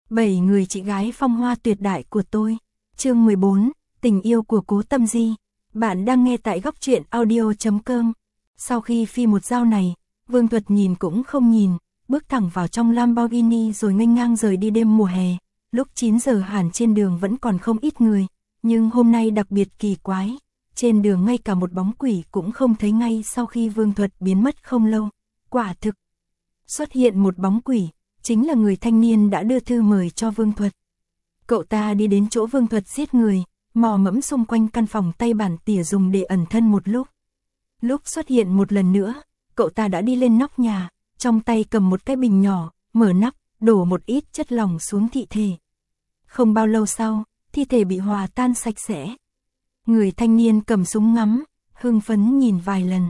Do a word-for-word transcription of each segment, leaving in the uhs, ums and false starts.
Bảy người chị gái phong hoa tuyệt đại của tôi. Chương mười bốn, tình yêu của Cố Tâm Di. Bạn đang nghe tại góc truyện audio chấm com. Sau khi phi một dao này, Vương Thuật nhìn cũng không nhìn, bước thẳng vào trong Lamborghini rồi nghênh ngang rời đi đêm mùa hè. Lúc chín giờ hẳn trên đường vẫn còn không ít người, nhưng hôm nay đặc biệt kỳ quái. Trên đường ngay cả một bóng quỷ cũng không thấy ngay sau khi Vương Thuật biến mất không lâu. Quả thực, xuất hiện một bóng quỷ, chính là người thanh niên đã đưa thư mời cho Vương Thuật. Cậu ta đi đến chỗ Vương Thuật giết người, mò mẫm xung quanh căn phòng tay bản tỉa dùng để ẩn thân một lúc. Lúc xuất hiện một lần nữa, cậu ta đã đi lên nóc nhà, trong tay cầm một cái bình nhỏ, mở nắp, đổ một ít chất lỏng xuống thi thể. Không bao lâu sau, thi thể bị hòa tan sạch sẽ. Người thanh niên cầm súng ngắm, hưng phấn nhìn vài lần.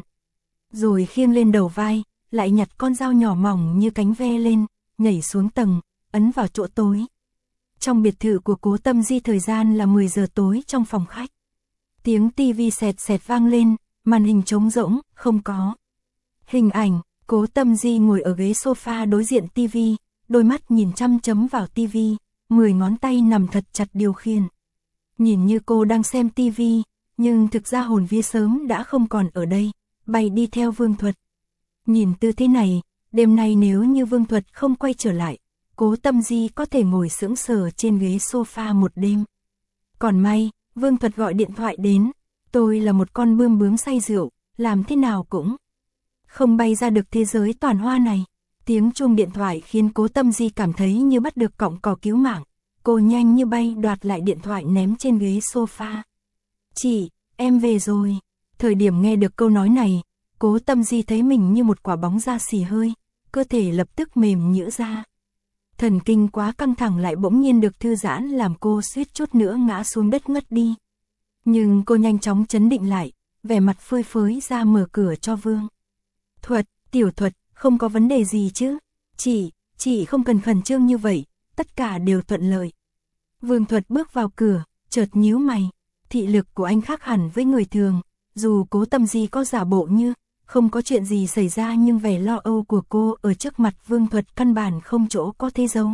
Rồi khiêng lên đầu vai, lại nhặt con dao nhỏ mỏng như cánh ve lên, nhảy xuống tầng, ấn vào chỗ tối. Trong biệt thự của Cố Tâm Di thời gian là mười giờ tối trong phòng khách. Tiếng tivi xẹt xẹt vang lên, màn hình trống rỗng, không có. Hình ảnh, Cố Tâm Di ngồi ở ghế sofa đối diện tivi, đôi mắt nhìn chăm chấm vào tivi, mười ngón tay nằm thật chặt điều khiển. Nhìn như cô đang xem tivi, nhưng thực ra hồn vía sớm đã không còn ở đây, bay đi theo Vương Thuật. Nhìn tư thế này, đêm nay nếu như Vương Thuật không quay trở lại, Cố Tâm Di có thể ngồi sững sờ trên ghế sofa một đêm. Còn may, Vương Thuật gọi điện thoại đến, tôi là một con bươm bướm say rượu, làm thế nào cũng không bay ra được thế giới toàn hoa này. Tiếng chuông điện thoại khiến Cố Tâm Di cảm thấy như bắt được cọng cỏ cứu mạng. Cô nhanh như bay đoạt lại điện thoại ném trên ghế sofa. Chị, em về rồi. Thời điểm nghe được câu nói này, Cố Tâm Di thấy mình như một quả bóng da xì hơi, cơ thể lập tức mềm nhũn ra. Thần kinh quá căng thẳng lại bỗng nhiên được thư giãn làm cô suýt chút nữa ngã xuống đất ngất đi. Nhưng cô nhanh chóng trấn định lại, vẻ mặt phơi phới ra mở cửa cho Vương Thuật, Tiểu Thuật, không có vấn đề gì chứ? Chị, chị không cần khẩn trương như vậy, tất cả đều thuận lợi. Vương Thuật bước vào cửa, chợt nhíu mày, thị lực của anh khác hẳn với người thường, dù Cố Tâm Di có giả bộ như không có chuyện gì xảy ra nhưng vẻ lo âu của cô ở trước mặt Vương Thuật căn bản không chỗ có thể giấu.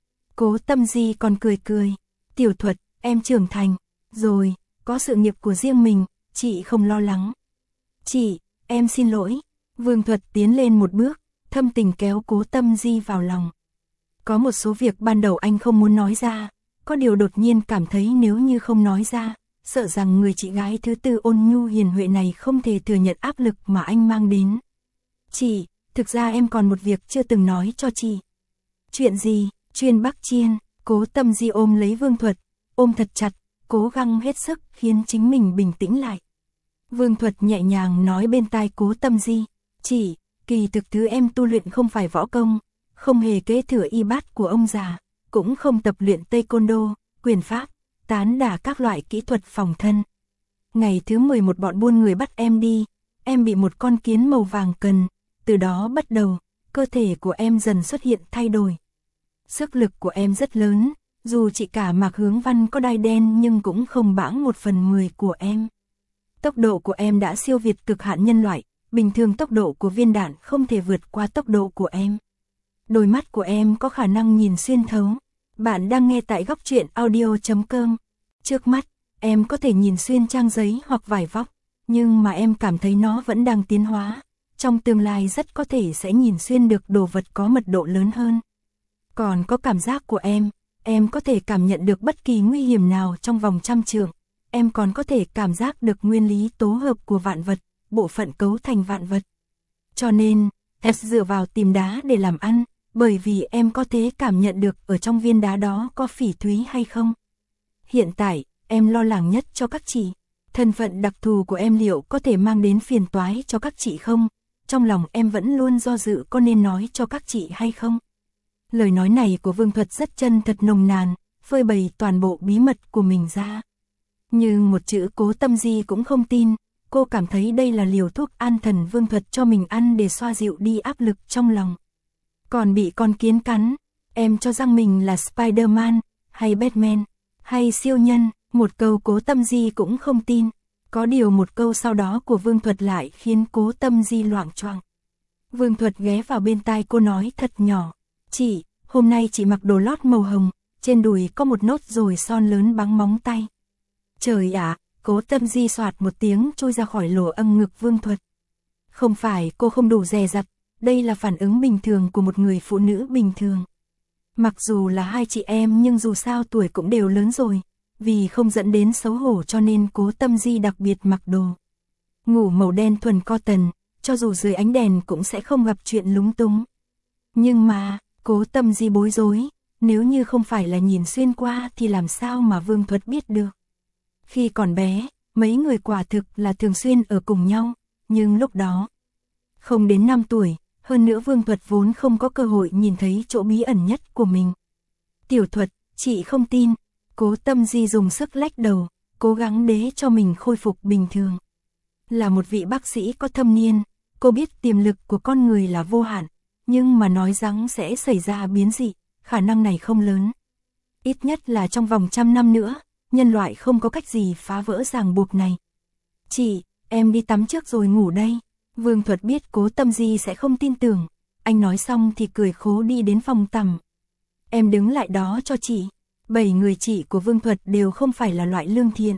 Cố Tâm Di còn cười cười, Tiểu Thuật, em trưởng thành, rồi, có sự nghiệp của riêng mình, chị không lo lắng. Chị, em xin lỗi. Vương Thuật tiến lên một bước, thâm tình kéo Cố Tâm Di vào lòng. Có một số việc ban đầu anh không muốn nói ra, có điều đột nhiên cảm thấy nếu như không nói ra, sợ rằng người chị gái thứ tư ôn nhu hiền huệ này không thể thừa nhận áp lực mà anh mang đến. Chị, thực ra em còn một việc chưa từng nói cho chị. Chuyện gì? Chuyên Bắc Chiên. Cố Tâm Di ôm lấy Vương Thuật, ôm thật chặt, cố gắng hết sức khiến chính mình bình tĩnh lại. Vương Thuật nhẹ nhàng nói bên tai Cố Tâm Di, chị, kỳ thực thứ em tu luyện không phải võ công, không hề kế thừa y bát của ông già, cũng không tập luyện taekwondo, quyền pháp, tán đả các loại kỹ thuật phòng thân. Ngày thứ mười một bọn buôn người bắt em đi, em bị một con kiến màu vàng cần, từ đó bắt đầu, cơ thể của em dần xuất hiện thay đổi. Sức lực của em rất lớn, dù chị cả Mạc Hướng Văn có đai đen nhưng cũng không bãng một phần mười của em. Tốc độ của em đã siêu việt cực hạn nhân loại, bình thường tốc độ của viên đạn không thể vượt qua tốc độ của em. Đôi mắt của em có khả năng nhìn xuyên thấu. Bạn đang nghe tại góc truyện audio chấm com. Trước mắt, em có thể nhìn xuyên trang giấy hoặc vải vóc, nhưng mà em cảm thấy nó vẫn đang tiến hóa. Trong tương lai rất có thể sẽ nhìn xuyên được đồ vật có mật độ lớn hơn. Còn có cảm giác của em, em có thể cảm nhận được bất kỳ nguy hiểm nào trong vòng trăm trượng. Em còn có thể cảm giác được nguyên lý tố hợp của vạn vật, bộ phận cấu thành vạn vật. Cho nên, em dựa vào tìm đá để làm ăn, bởi vì em có thể cảm nhận được ở trong viên đá đó có phỉ thúy hay không. Hiện tại, em lo lắng nhất cho các chị. Thân phận đặc thù của em liệu có thể mang đến phiền toái cho các chị không? Trong lòng em vẫn luôn do dự có nên nói cho các chị hay không? Lời nói này của Vương Thuật rất chân thật nồng nàn, phơi bày toàn bộ bí mật của mình ra. Nhưng một chữ Cố Tâm Di cũng không tin, cô cảm thấy đây là liều thuốc an thần Vương Thuật cho mình ăn để xoa dịu đi áp lực trong lòng. Còn bị con kiến cắn, em cho rằng mình là Spider-Man, hay Batman, hay siêu nhân, một câu Cố Tâm Di cũng không tin. Có điều một câu sau đó của Vương Thuật lại khiến Cố Tâm Di loạng choạng. Vương Thuật ghé vào bên tai cô nói thật nhỏ, chị, Hôm nay chị mặc đồ lót màu hồng, trên đùi có một nốt ruồi son lớn băng móng tay. Trời ạ, Cố Tâm Di soạt một tiếng trôi ra khỏi lỗ âng ngực Vương Thuật. Không phải cô không đủ dè dặt, đây là phản ứng bình thường của một người phụ nữ bình thường. Mặc dù là hai chị em nhưng dù sao tuổi cũng đều lớn rồi, vì không dẫn đến xấu hổ cho nên Cố Tâm Di đặc biệt mặc đồ ngủ màu đen thuần cotton, cho dù dưới ánh đèn cũng sẽ không gặp chuyện lúng túng. Nhưng mà, Cố Tâm Di bối rối, nếu như không phải là nhìn xuyên qua thì làm sao mà Vương Thuật biết được. Khi còn bé, mấy người quả thực là thường xuyên ở cùng nhau, nhưng lúc đó, không đến năm tuổi, hơn nữa Vương Thuật vốn không có cơ hội nhìn thấy chỗ bí ẩn nhất của mình. Tiểu Thuật, chị không tin. Cố Tâm Di dùng sức lách đầu, cố gắng để cho mình khôi phục bình thường. Là một vị bác sĩ có thâm niên, cô biết tiềm lực của con người là vô hạn, nhưng mà nói rằng sẽ xảy ra biến dị, khả năng này không lớn. Ít nhất là trong vòng trăm năm nữa, nhân loại không có cách gì phá vỡ ràng buộc này. Chị, em đi tắm trước rồi ngủ đây. Vương Thuật biết Cố Tâm Di sẽ không tin tưởng, anh nói xong thì cười khố đi đến phòng tắm. Em đứng lại đó cho chị. Bảy người chị của Vương Thuật đều không phải là loại lương thiện.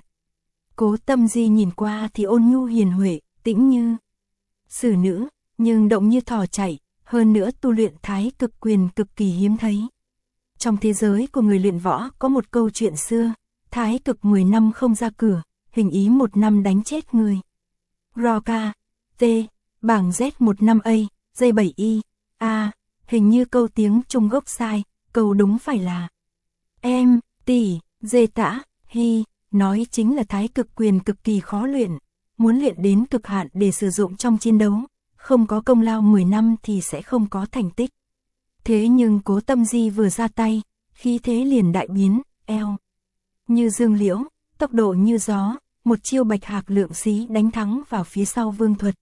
Cố Tâm Di nhìn qua thì ôn nhu hiền huệ, tĩnh như xử nữ, nhưng động như thỏ chạy, hơn nữa tu luyện thái cực quyền cực kỳ hiếm thấy. Trong thế giới của người luyện võ có một câu chuyện xưa, thái cực mười năm không ra cửa, hình ý một năm đánh chết người. Roca, T, bảng Z một năm A, dây bảy Y, A, hình như câu tiếng Trung gốc sai, câu đúng phải là em, tỷ, dê tã, hi, nói chính là thái cực quyền cực kỳ khó luyện, muốn luyện đến cực hạn để sử dụng trong chiến đấu, không có công lao mười năm thì sẽ không có thành tích. Thế nhưng Cố Tâm Di vừa ra tay, khí thế liền đại biến, eo như dương liễu, tốc độ như gió, một chiêu bạch hạc lượng xí đánh thắng vào phía sau Vương Thuật.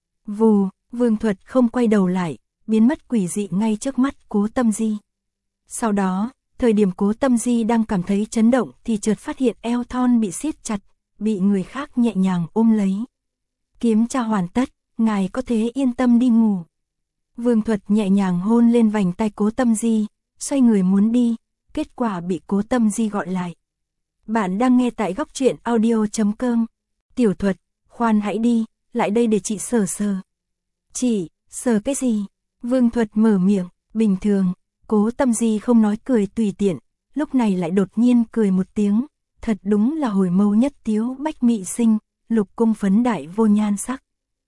Vù, Vương Thuật không quay đầu lại, biến mất quỷ dị ngay trước mắt Cố Tâm Di. Sau đó, thời điểm Cố Tâm Di đang cảm thấy chấn động thì chợt phát hiện eo thon bị siết chặt, bị người khác nhẹ nhàng ôm lấy. Kiểm tra hoàn tất, ngài có thể yên tâm đi ngủ. Vương Thuật nhẹ nhàng hôn lên vành tay Cố Tâm Di, xoay người muốn đi, kết quả bị Cố Tâm Di gọi lại. Bạn đang nghe tại góc truyện audio chấm com. Tiểu Thuật, khoan hãy đi, lại đây để chị sờ sờ. Chị, sờ cái gì? Vương Thuật mở miệng, bình thường, Cố Tâm Di không nói cười tùy tiện, lúc này lại đột nhiên cười một tiếng, thật đúng là hồi mâu nhất tiếu bách mị sinh, lục cung phấn đại vô nhan sắc.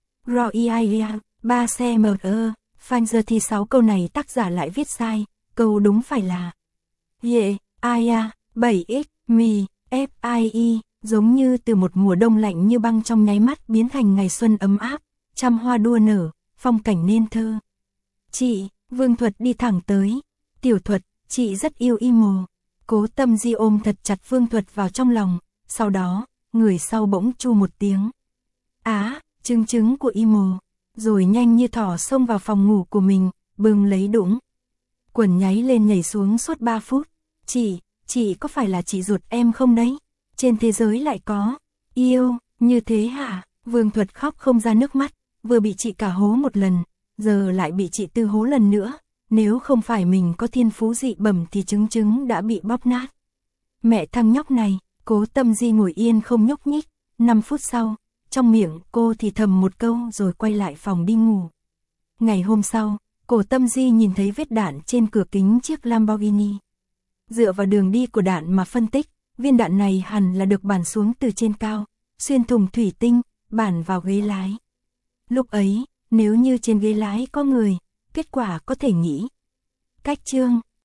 Roia, ba xe mờ ơ, phanh giờ thì sáu câu này tác giả lại viết sai, câu đúng phải là Ye, Aya, bảy x, mi, F I E, giống như từ một mùa đông lạnh như băng trong nháy mắt biến thành ngày xuân ấm áp, trăm hoa đua nở, phong cảnh nên thơ. Chị, Vương Thuật đi thẳng tới. Tiểu Thuật, chị rất yêu Imo. Cố Tâm Di ôm thật chặt Vương Thuật vào trong lòng, sau đó, người sau bỗng chu một tiếng. Á, trứng trứng của Imo, rồi nhanh như thỏ xông vào phòng ngủ của mình, bưng lấy đũng. Quần nháy lên nhảy xuống suốt ba phút. Chị, chị có phải là chị ruột em không đấy? Trên thế giới lại có yêu như thế hả? Vương Thuật khóc không ra nước mắt, vừa bị chị cả hố một lần, giờ lại bị chị tư hố lần nữa. Nếu không phải mình có thiên phú dị bẩm thì trứng trứng đã bị bóp nát. Mẹ thằng nhóc này, Cố Tâm Di ngồi yên không nhúc nhích, năm phút sau, trong miệng cô thì thầm một câu rồi quay lại phòng đi ngủ. Ngày hôm sau, Cố Tâm Di nhìn thấy vết đạn trên cửa kính chiếc Lamborghini. Dựa vào đường đi của đạn mà phân tích, viên đạn này hẳn là được bắn xuống từ trên cao, xuyên thủng thủy tinh, bắn vào ghế lái. Lúc ấy, nếu như trên ghế lái có người, kết quả có thể nghĩ. Cách chương